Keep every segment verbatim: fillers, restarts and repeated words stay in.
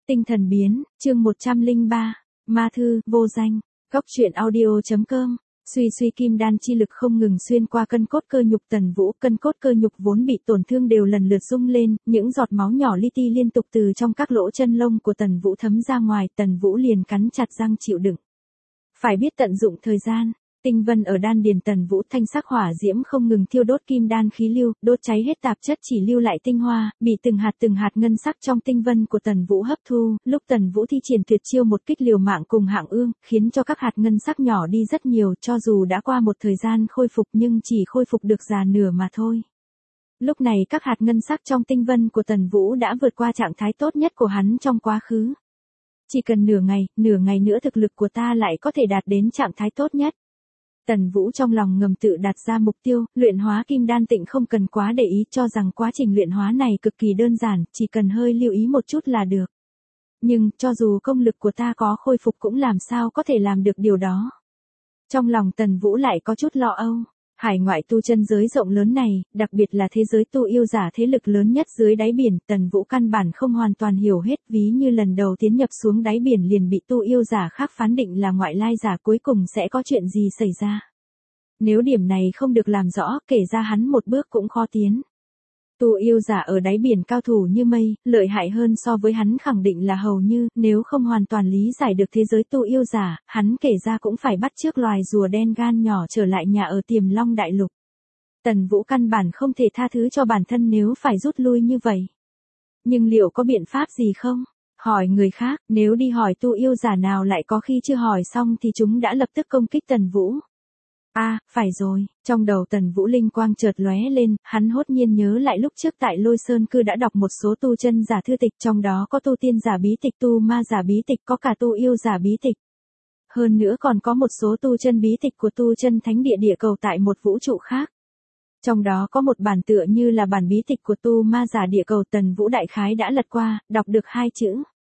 Tinh thần biến, chương một trăm lẻ ba, Ma thư, vô danh, góc truyện audio chấm com. Suy suy kim đan chi lực không ngừng xuyên qua cân cốt cơ nhục Tần Vũ, cân cốt cơ nhục vốn bị tổn thương đều lần lượt rung lên, những giọt máu nhỏ li ti liên tục từ trong các lỗ chân lông của Tần Vũ thấm ra ngoài, Tần Vũ liền cắn chặt răng chịu đựng. Phải biết tận dụng thời gian. Tinh vân ở đan điền Tần Vũ, thanh sắc hỏa diễm không ngừng thiêu đốt kim đan khí lưu, đốt cháy hết tạp chất chỉ lưu lại tinh hoa, bị từng hạt từng hạt ngân sắc trong tinh vân của Tần Vũ hấp thu, lúc Tần Vũ thi triển tuyệt chiêu một kích liều mạng cùng Hạng Ương, khiến cho các hạt ngân sắc nhỏ đi rất nhiều, cho dù đã qua một thời gian khôi phục nhưng chỉ khôi phục được già nửa mà thôi. Lúc này các hạt ngân sắc trong tinh vân của Tần Vũ đã vượt qua trạng thái tốt nhất của hắn trong quá khứ. Chỉ cần nửa ngày, nửa ngày nữa thực lực của ta lại có thể đạt đến trạng thái tốt nhất. Tần Vũ trong lòng ngầm tự đặt ra mục tiêu, luyện hóa kim đan tịnh không cần quá để ý, cho rằng quá trình luyện hóa này cực kỳ đơn giản, chỉ cần hơi lưu ý một chút là được. Nhưng, cho dù công lực của ta có khôi phục cũng làm sao có thể làm được điều đó. Trong lòng Tần Vũ lại có chút lo âu. Hải ngoại tu chân giới rộng lớn này, đặc biệt là thế giới tu yêu giả thế lực lớn nhất dưới đáy biển, Tần Vũ căn bản không hoàn toàn hiểu hết, ví như lần đầu tiến nhập xuống đáy biển liền bị tu yêu giả khác phán định là ngoại lai giả, cuối cùng sẽ có chuyện gì xảy ra. Nếu điểm này không được làm rõ, kể ra hắn một bước cũng khó tiến. Tu yêu giả ở đáy biển cao thủ như mây, lợi hại hơn so với hắn khẳng định là hầu như, nếu không hoàn toàn lý giải được thế giới tu yêu giả, hắn kể ra cũng phải bắt chước loài rùa đen gan nhỏ trở lại nhà ở Tiềm Long Đại Lục. Tần Vũ căn bản không thể tha thứ cho bản thân nếu phải rút lui như vậy. Nhưng liệu có biện pháp gì không? Hỏi người khác, nếu đi hỏi tu yêu giả nào lại có khi chưa hỏi xong thì chúng đã lập tức công kích Tần Vũ. A, à, phải rồi, trong đầu Tần Vũ linh quang chợt lóe lên, hắn hốt nhiên nhớ lại lúc trước tại Lôi Sơn Cư đã đọc một số tu chân giả thư tịch, trong đó có tu tiên giả bí tịch, tu ma giả bí tịch, có cả tu yêu giả bí tịch. Hơn nữa còn có một số tu chân bí tịch của tu chân thánh địa địa cầu tại một vũ trụ khác. Trong đó có một bản tựa như là bản bí tịch của tu ma giả địa cầu, Tần Vũ đại khái đã lật qua, đọc được hai chữ.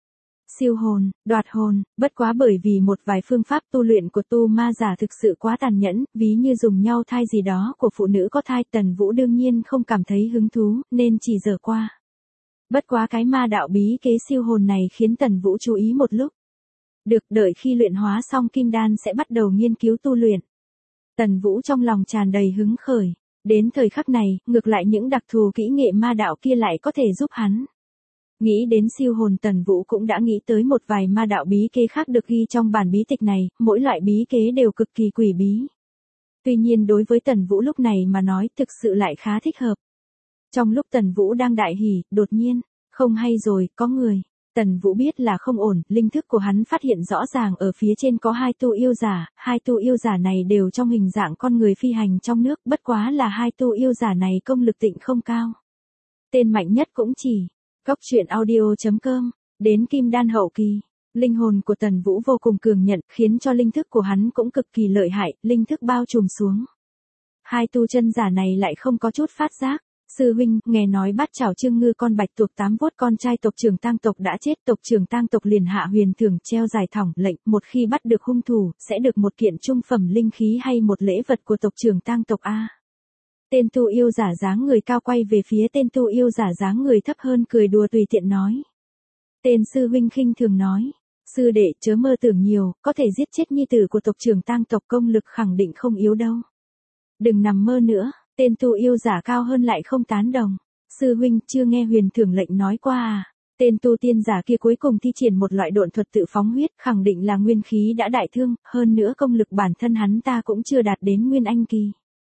Siêu hồn, đoạt hồn, bất quá bởi vì một vài phương pháp tu luyện của tu ma giả thực sự quá tàn nhẫn, ví như dùng nhau thai gì đó của phụ nữ có thai, Tần Vũ đương nhiên không cảm thấy hứng thú, nên chỉ dở qua. Bất quá cái ma đạo bí kế siêu hồn này khiến Tần Vũ chú ý một lúc. Được, đợi khi luyện hóa xong kim đan sẽ bắt đầu nghiên cứu tu luyện. Tần Vũ trong lòng tràn đầy hứng khởi, đến thời khắc này, ngược lại những đặc thù kỹ nghệ ma đạo kia lại có thể giúp hắn. Nghĩ đến siêu hồn, Tần Vũ cũng đã nghĩ tới một vài ma đạo bí kế khác được ghi trong bản bí tịch này, mỗi loại bí kế đều cực kỳ quỷ bí. Tuy nhiên đối với Tần Vũ lúc này mà nói thực sự lại khá thích hợp. Trong lúc Tần Vũ đang đại hỉ, đột nhiên, không hay rồi, có người. Tần Vũ biết là không ổn, linh thức của hắn phát hiện rõ ràng ở phía trên có hai tu yêu giả, hai tu yêu giả này đều trong hình dạng con người phi hành trong nước, bất quá là hai tu yêu giả này công lực tịnh không cao. Tên mạnh nhất cũng chỉ góc truyện audio chấm com, đến kim đan hậu kỳ, linh hồn của Tần Vũ vô cùng cường nhận, khiến cho linh thức của hắn cũng cực kỳ lợi hại, linh thức bao trùm xuống. Hai tu chân giả này lại không có chút phát giác. Sư huynh, nghe nói Bát Chảo Trương Ngư con bạch tuộc tám vuốt con trai tộc trưởng Tang tộc đã chết, tộc trưởng Tang tộc liền hạ huyền thưởng treo giải thỏng lệnh, một khi bắt được hung thủ, sẽ được một kiện trung phẩm linh khí hay một lễ vật của tộc trưởng Tang tộc a. Tên tu yêu giả dáng người cao quay về phía tên tu yêu giả dáng người thấp hơn cười đùa tùy tiện nói. Tên sư huynh khinh thường nói, sư đệ chớ mơ tưởng nhiều, có thể giết chết nhi tử của tộc trưởng Tang tộc công lực khẳng định không yếu đâu. Đừng nằm mơ nữa. Tên tu yêu giả cao hơn lại không tán đồng. Sư huynh chưa nghe huyền thưởng lệnh nói qua à. Tên tu tiên giả kia cuối cùng thi triển một loại độn thuật tự phóng huyết, khẳng định là nguyên khí đã đại thương, hơn nữa công lực bản thân hắn ta cũng chưa đạt đến nguyên anh kỳ.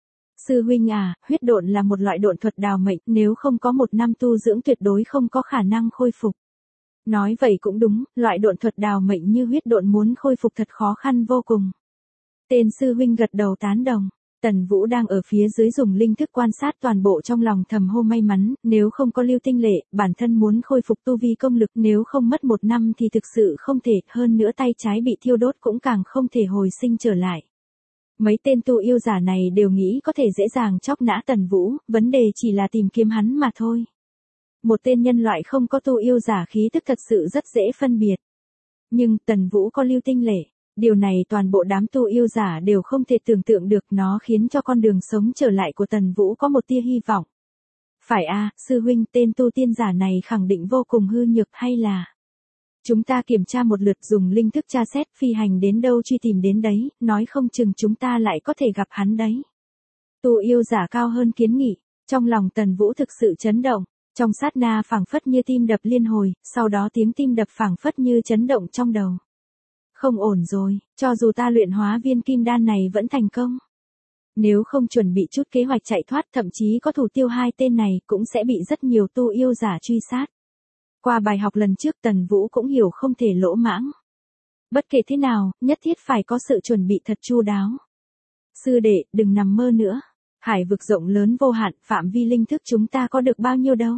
Sư huynh à, huyết độn là một loại độn thuật đào mệnh, nếu không có một năm tu dưỡng tuyệt đối không có khả năng khôi phục. Nói vậy cũng đúng, loại độn thuật đào mệnh như huyết độn muốn khôi phục thật khó khăn vô cùng. Tên sư huynh gật đầu tán đồng. Tần Vũ đang ở phía dưới dùng linh thức quan sát toàn bộ, trong lòng thầm hô may mắn, nếu không có Lưu Tinh Lệ, bản thân muốn khôi phục tu vi công lực nếu không mất một năm thì thực sự không thể, hơn nữa tay trái bị thiêu đốt cũng càng không thể hồi sinh trở lại. Mấy tên tu yêu giả này đều nghĩ có thể dễ dàng chóc nã Tần Vũ, vấn đề chỉ là tìm kiếm hắn mà thôi. Một tên nhân loại không có tu yêu giả khí tức thật sự rất dễ phân biệt. Nhưng Tần Vũ có Lưu Tinh Lệ. Điều này toàn bộ đám tu yêu giả đều không thể tưởng tượng được, nó khiến cho con đường sống trở lại của Tần Vũ có một tia hy vọng. Phải a, sư huynh, tên tu tiên giả này khẳng định vô cùng hư nhược hay là... Chúng ta kiểm tra một lượt dùng linh thức tra xét phi hành đến đâu truy tìm đến đấy, nói không chừng chúng ta lại có thể gặp hắn đấy. Tu yêu giả cao hơn kiến nghị, trong lòng Tần Vũ thực sự chấn động, trong sát na phảng phất như tim đập liên hồi, sau đó tiếng tim đập phảng phất như chấn động trong đầu. Không ổn rồi, cho dù ta luyện hóa viên kim đan này vẫn thành công. Nếu không chuẩn bị chút kế hoạch chạy thoát thậm chí có thủ tiêu hai tên này cũng sẽ bị rất nhiều tu yêu giả truy sát. Qua bài học lần trước Tần Vũ cũng hiểu không thể lỗ mãng. Bất kể thế nào, nhất thiết phải có sự chuẩn bị thật chu đáo. Sư đệ, đừng nằm mơ nữa. Hải vực rộng lớn vô hạn, phạm vi linh thức chúng ta có được bao nhiêu đâu.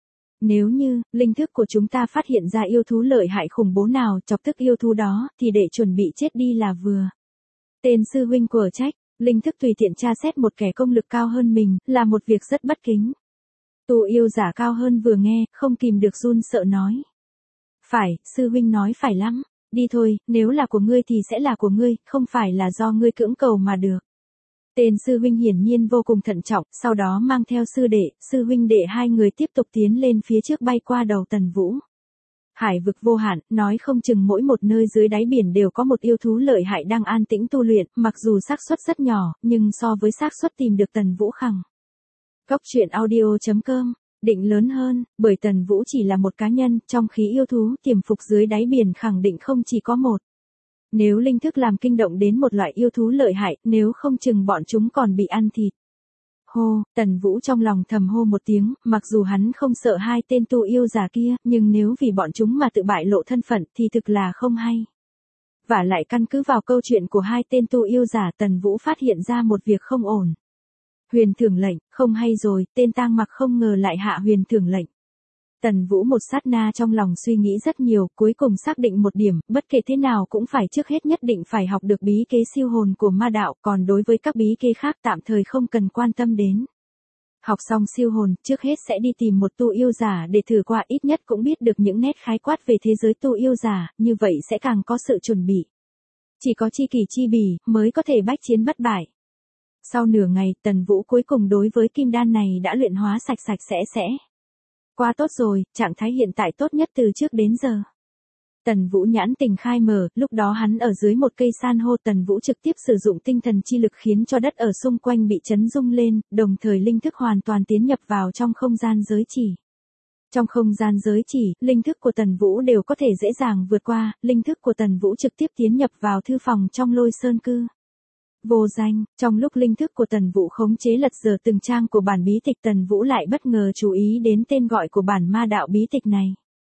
Nếu như, linh thức của chúng ta phát hiện ra yêu thú lợi hại khủng bố nào chọc tức yêu thú đó, thì để chuẩn bị chết đi là vừa. Tên sư huynh của trách, linh thức tùy tiện tra xét một kẻ công lực cao hơn mình, là một việc rất bất kính. Tu yêu giả cao hơn vừa nghe, không kìm được run sợ nói. Phải, sư huynh nói phải lắm, đi thôi, nếu là của ngươi thì sẽ là của ngươi, không phải là do ngươi cưỡng cầu mà được. Tên sư huynh hiển nhiên vô cùng thận trọng, sau đó mang theo sư đệ, sư huynh đệ hai người tiếp tục tiến lên phía trước bay qua đầu Tần Vũ. Hải vực vô hạn, nói không chừng mỗi một nơi dưới đáy biển đều có một yêu thú lợi hại đang an tĩnh tu luyện, mặc dù xác suất rất nhỏ, nhưng so với xác suất tìm được Tần Vũ khẳng. Cốc truyện audio chấm com, định lớn hơn, bởi Tần Vũ chỉ là một cá nhân, trong khí yêu thú tiềm phục dưới đáy biển khẳng định không chỉ có một. Nếu linh thức làm kinh động đến một loại yêu thú lợi hại, nếu không chừng bọn chúng còn bị ăn thịt. Hô, Tần Vũ trong lòng thầm hô một tiếng, mặc dù hắn không sợ hai tên tu yêu giả kia, nhưng nếu vì bọn chúng mà tự bại lộ thân phận thì thực là không hay. Và lại căn cứ vào câu chuyện của hai tên tu yêu giả, Tần Vũ phát hiện ra một việc không ổn. Huyền thưởng lệnh, không hay rồi, tên tang mặc không ngờ lại hạ huyền thưởng lệnh. Tần Vũ một sát na trong lòng suy nghĩ rất nhiều, cuối cùng xác định một điểm, bất kể thế nào cũng phải trước hết nhất định phải học được bí kế siêu hồn của ma đạo, còn đối với các bí kế khác tạm thời không cần quan tâm đến. Học xong siêu hồn, trước hết sẽ đi tìm một tu yêu giả để thử qua, ít nhất cũng biết được những nét khái quát về thế giới tu yêu giả, như vậy sẽ càng có sự chuẩn bị. Chỉ có chi kỷ chi bỉ, mới có thể bách chiến bất bại. Sau nửa ngày, Tần Vũ cuối cùng đối với kim đan này đã luyện hóa sạch sạch sẽ sẽ. Quá tốt rồi, trạng thái hiện tại tốt nhất từ trước đến giờ. Tần Vũ nhãn tình khai mở, lúc đó hắn ở dưới một cây san hô, Tần Vũ trực tiếp sử dụng tinh thần chi lực khiến cho đất ở xung quanh bị chấn rung lên, đồng thời linh thức hoàn toàn tiến nhập vào trong không gian giới chỉ. Trong không gian giới chỉ, linh thức của Tần Vũ đều có thể dễ dàng vượt qua, linh thức của Tần Vũ trực tiếp tiến nhập vào thư phòng trong Lôi Sơn Cư. Vô danh, trong lúc linh thức của Tần Vũ khống chế lật dở từng trang của bản bí tịch, Tần Vũ lại bất ngờ chú ý đến tên gọi của bản ma đạo bí tịch này.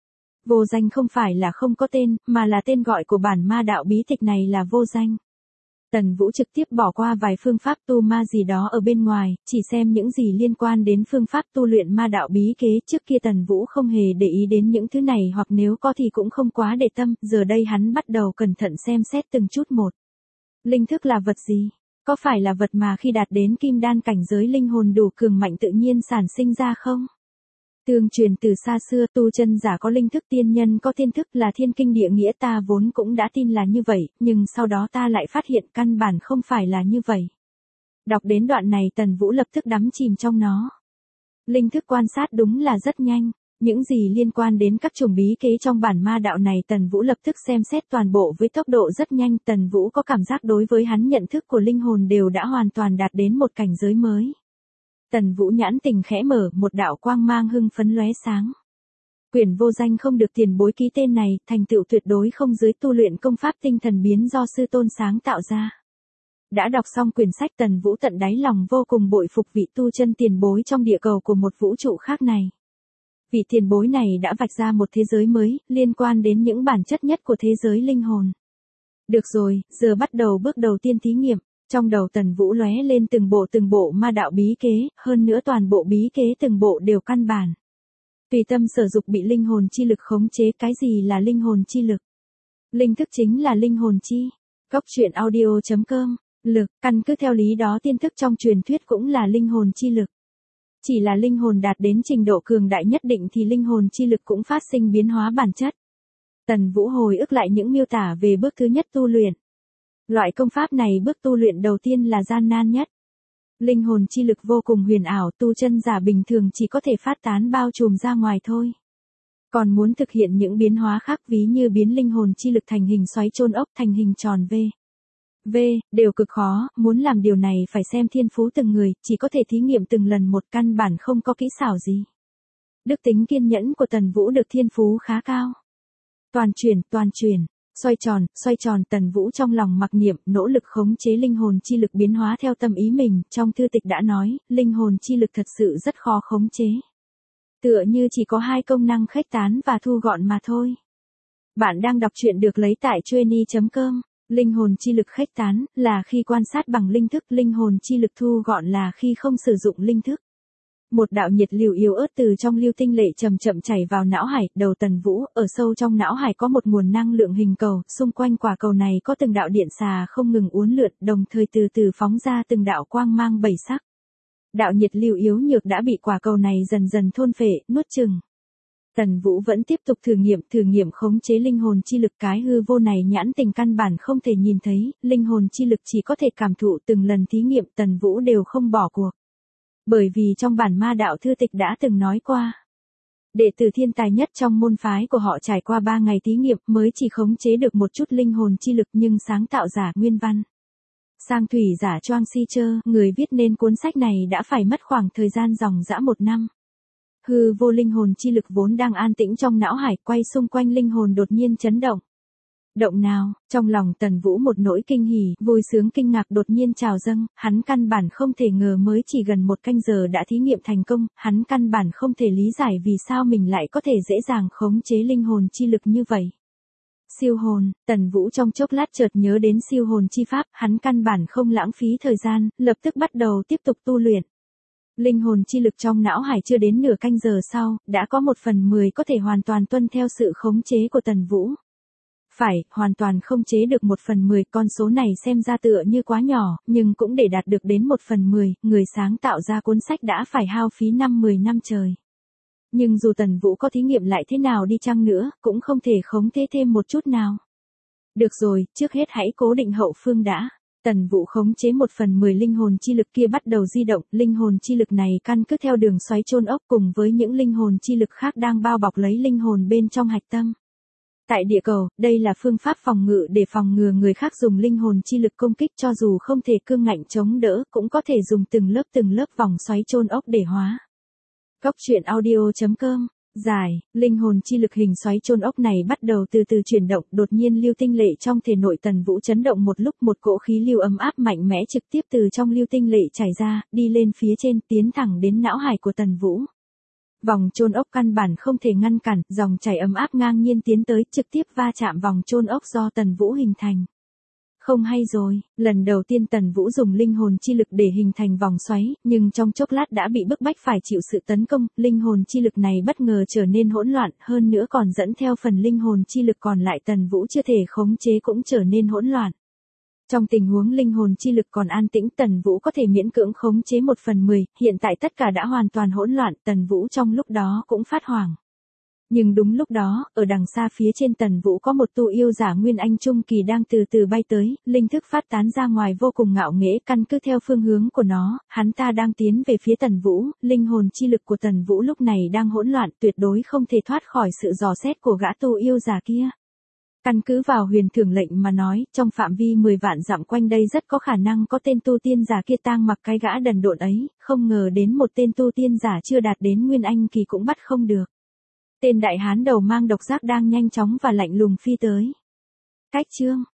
Vô danh không phải là không có tên, mà là tên gọi của bản ma đạo bí tịch này là vô danh. Tần Vũ trực tiếp bỏ qua vài phương pháp tu ma gì đó ở bên ngoài, chỉ xem những gì liên quan đến phương pháp tu luyện ma đạo bí kế. Trước kia Tần Vũ không hề để ý đến những thứ này, hoặc nếu có thì cũng không quá để tâm, giờ đây hắn bắt đầu cẩn thận xem xét từng chút một. Linh thức là vật gì? Có phải là vật mà khi đạt đến kim đan cảnh giới linh hồn đủ cường mạnh tự nhiên sản sinh ra không? Tương truyền từ xa xưa, tu chân giả có linh thức, tiên nhân có thiên thức, là thiên kinh địa nghĩa, ta vốn cũng đã tin là như vậy, nhưng sau đó ta lại phát hiện căn bản không phải là như vậy. Đọc đến đoạn này Tần Vũ lập tức đắm chìm trong nó. Linh thức quan sát đúng là rất nhanh. Những gì liên quan đến các chủng bí kế trong bản ma đạo này Tần Vũ lập tức xem xét toàn bộ với tốc độ rất nhanh. Tần Vũ có cảm giác đối với hắn nhận thức của linh hồn đều đã hoàn toàn đạt đến một cảnh giới mới. Tần Vũ nhãn tình khẽ mở, một đạo quang mang hưng phấn lóe sáng. Quyển vô danh không được tiền bối ký tên này, thành tựu tuyệt đối không dưới tu luyện công pháp tinh thần biến do sư tôn sáng tạo ra. Đã đọc xong quyển sách Tần Vũ tận đáy lòng vô cùng bội phục vị tu chân tiền bối trong địa cầu của một vũ trụ khác này. Vị tiền bối này đã vạch ra một thế giới mới, liên quan đến những bản chất nhất của thế giới linh hồn. Được rồi, giờ bắt đầu bước đầu tiên thí nghiệm. Trong đầu Tần Vũ lóe lên từng bộ từng bộ ma đạo bí kế, hơn nữa toàn bộ bí kế từng bộ đều căn bản. Tùy tâm sở dục bị linh hồn chi lực khống chế. Cái gì là linh hồn chi lực? Linh thức chính là linh hồn chi. Cốc truyện audio chấm com, lực, căn cứ theo lý đó tiên thức trong truyền thuyết cũng là linh hồn chi lực. Chỉ là linh hồn đạt đến trình độ cường đại nhất định thì linh hồn chi lực cũng phát sinh biến hóa bản chất. Tần Vũ hồi ức lại những miêu tả về bước thứ nhất tu luyện. Loại công pháp này bước tu luyện đầu tiên là gian nan nhất. Linh hồn chi lực vô cùng huyền ảo, tu chân giả bình thường chỉ có thể phát tán bao trùm ra ngoài thôi. Còn muốn thực hiện những biến hóa khác ví như biến linh hồn chi lực thành hình xoáy chôn ốc thành hình tròn V. V, đều cực khó, muốn làm điều này phải xem thiên phú từng người, chỉ có thể thí nghiệm từng lần một, căn bản không có kỹ xảo gì. Đức tính kiên nhẫn của Tần Vũ được thiên phú khá cao. Toàn chuyển, toàn chuyển, xoay tròn, xoay tròn, Tần Vũ trong lòng mặc niệm, nỗ lực khống chế linh hồn chi lực biến hóa theo tâm ý mình, trong thư tịch đã nói, linh hồn chi lực thật sự rất khó khống chế. Tựa như chỉ có hai công năng khuếch tán và thu gọn mà thôi. Bạn đang đọc truyện được lấy tại Chueny chấm com. Linh hồn chi lực khuếch tán là khi quan sát bằng linh thức, linh hồn chi lực thu gọn là khi không sử dụng linh thức. Một đạo nhiệt lưu yếu ớt từ trong lưu tinh lệ chậm chậm chảy vào não hải, đầu Tần Vũ, ở sâu trong não hải có một nguồn năng lượng hình cầu, xung quanh quả cầu này có từng đạo điện xà không ngừng uốn lượn, đồng thời từ từ phóng ra từng đạo quang mang bảy sắc. Đạo nhiệt lưu yếu nhược đã bị quả cầu này dần dần thôn phệ, nuốt chửng. Tần Vũ vẫn tiếp tục thử nghiệm, thử nghiệm khống chế linh hồn chi lực, cái hư vô này nhãn tình căn bản không thể nhìn thấy, linh hồn chi lực chỉ có thể cảm thụ, từng lần thí nghiệm Tần Vũ đều không bỏ cuộc. Bởi vì trong bản ma đạo thư tịch đã từng nói qua, đệ tử thiên tài nhất trong môn phái của họ trải qua ba ngày thí nghiệm mới chỉ khống chế được một chút linh hồn chi lực, nhưng sáng tạo giả nguyên văn sang thủy giả Choang Si Chơ, người viết nên cuốn sách này đã phải mất khoảng thời gian dòng dã một năm. Hư vô linh hồn chi lực vốn đang an tĩnh trong não hải, quay xung quanh linh hồn đột nhiên chấn động. Động nào, trong lòng Tần Vũ một nỗi kinh hỉ, vui sướng kinh ngạc đột nhiên trào dâng, hắn căn bản không thể ngờ mới chỉ gần một canh giờ đã thí nghiệm thành công, hắn căn bản không thể lý giải vì sao mình lại có thể dễ dàng khống chế linh hồn chi lực như vậy. Siêu hồn, Tần Vũ trong chốc lát chợt nhớ đến siêu hồn chi pháp, hắn căn bản không lãng phí thời gian, lập tức bắt đầu tiếp tục tu luyện. Linh hồn chi lực trong não hải chưa đến nửa canh giờ sau, đã có một phần mười có thể hoàn toàn tuân theo sự khống chế của Tần Vũ. Phải, hoàn toàn không chế được một phần mười, con số này xem ra tựa như quá nhỏ, nhưng cũng để đạt được đến một phần mười, người sáng tạo ra cuốn sách đã phải hao phí năm mười năm trời. Nhưng dù Tần Vũ có thí nghiệm lại thế nào đi chăng nữa, cũng không thể khống chế thêm một chút nào. Được rồi, trước hết hãy cố định hậu phương đã. Tần Vũ khống chế một phần mười linh hồn chi lực kia bắt đầu di động, linh hồn chi lực này căn cứ theo đường xoáy chôn ốc cùng với những linh hồn chi lực khác đang bao bọc lấy linh hồn bên trong hạch tâm. Tại địa cầu, đây là phương pháp phòng ngự để phòng ngừa người khác dùng linh hồn chi lực công kích, cho dù không thể cương ngạnh chống đỡ, cũng có thể dùng từng lớp từng lớp vòng xoáy chôn ốc để hóa. Góc truyện audio chấm com. Giải, linh hồn chi lực hình xoáy chôn ốc này bắt đầu từ từ chuyển động, đột nhiên lưu tinh lệ trong thể nội Tần Vũ chấn động một lúc, một cỗ khí lưu ấm áp mạnh mẽ trực tiếp từ trong lưu tinh lệ chảy ra, đi lên phía trên, tiến thẳng đến não hải của Tần Vũ. Vòng chôn ốc căn bản không thể ngăn cản, dòng chảy ấm áp ngang nhiên tiến tới, trực tiếp va chạm vòng chôn ốc do Tần Vũ hình thành. Không hay rồi, lần đầu tiên Tần Vũ dùng linh hồn chi lực để hình thành vòng xoáy, nhưng trong chốc lát đã bị bức bách phải chịu sự tấn công, linh hồn chi lực này bất ngờ trở nên hỗn loạn, hơn nữa còn dẫn theo phần linh hồn chi lực còn lại Tần Vũ chưa thể khống chế cũng trở nên hỗn loạn. Trong tình huống linh hồn chi lực còn an tĩnh, Tần Vũ có thể miễn cưỡng khống chế một phần mười, hiện tại tất cả đã hoàn toàn hỗn loạn, Tần Vũ trong lúc đó cũng phát hoảng. Nhưng đúng lúc đó, ở đằng xa phía trên Tần Vũ có một tu yêu giả Nguyên Anh Trung Kỳ đang từ từ bay tới, linh thức phát tán ra ngoài vô cùng ngạo nghễ, căn cứ theo phương hướng của nó, hắn ta đang tiến về phía Tần Vũ, linh hồn chi lực của Tần Vũ lúc này đang hỗn loạn, tuyệt đối không thể thoát khỏi sự dò xét của gã tu yêu giả kia. Căn cứ vào huyền thưởng lệnh mà nói, trong phạm vi mười vạn dặm quanh đây rất có khả năng có tên tu tiên giả kia tang mặc cái gã đần độn ấy, không ngờ đến một tên tu tiên giả chưa đạt đến Nguyên Anh Kỳ cũng bắt không được. Tên đại hán đầu mang độc giác đang nhanh chóng và lạnh lùng phi tới. Cách chương,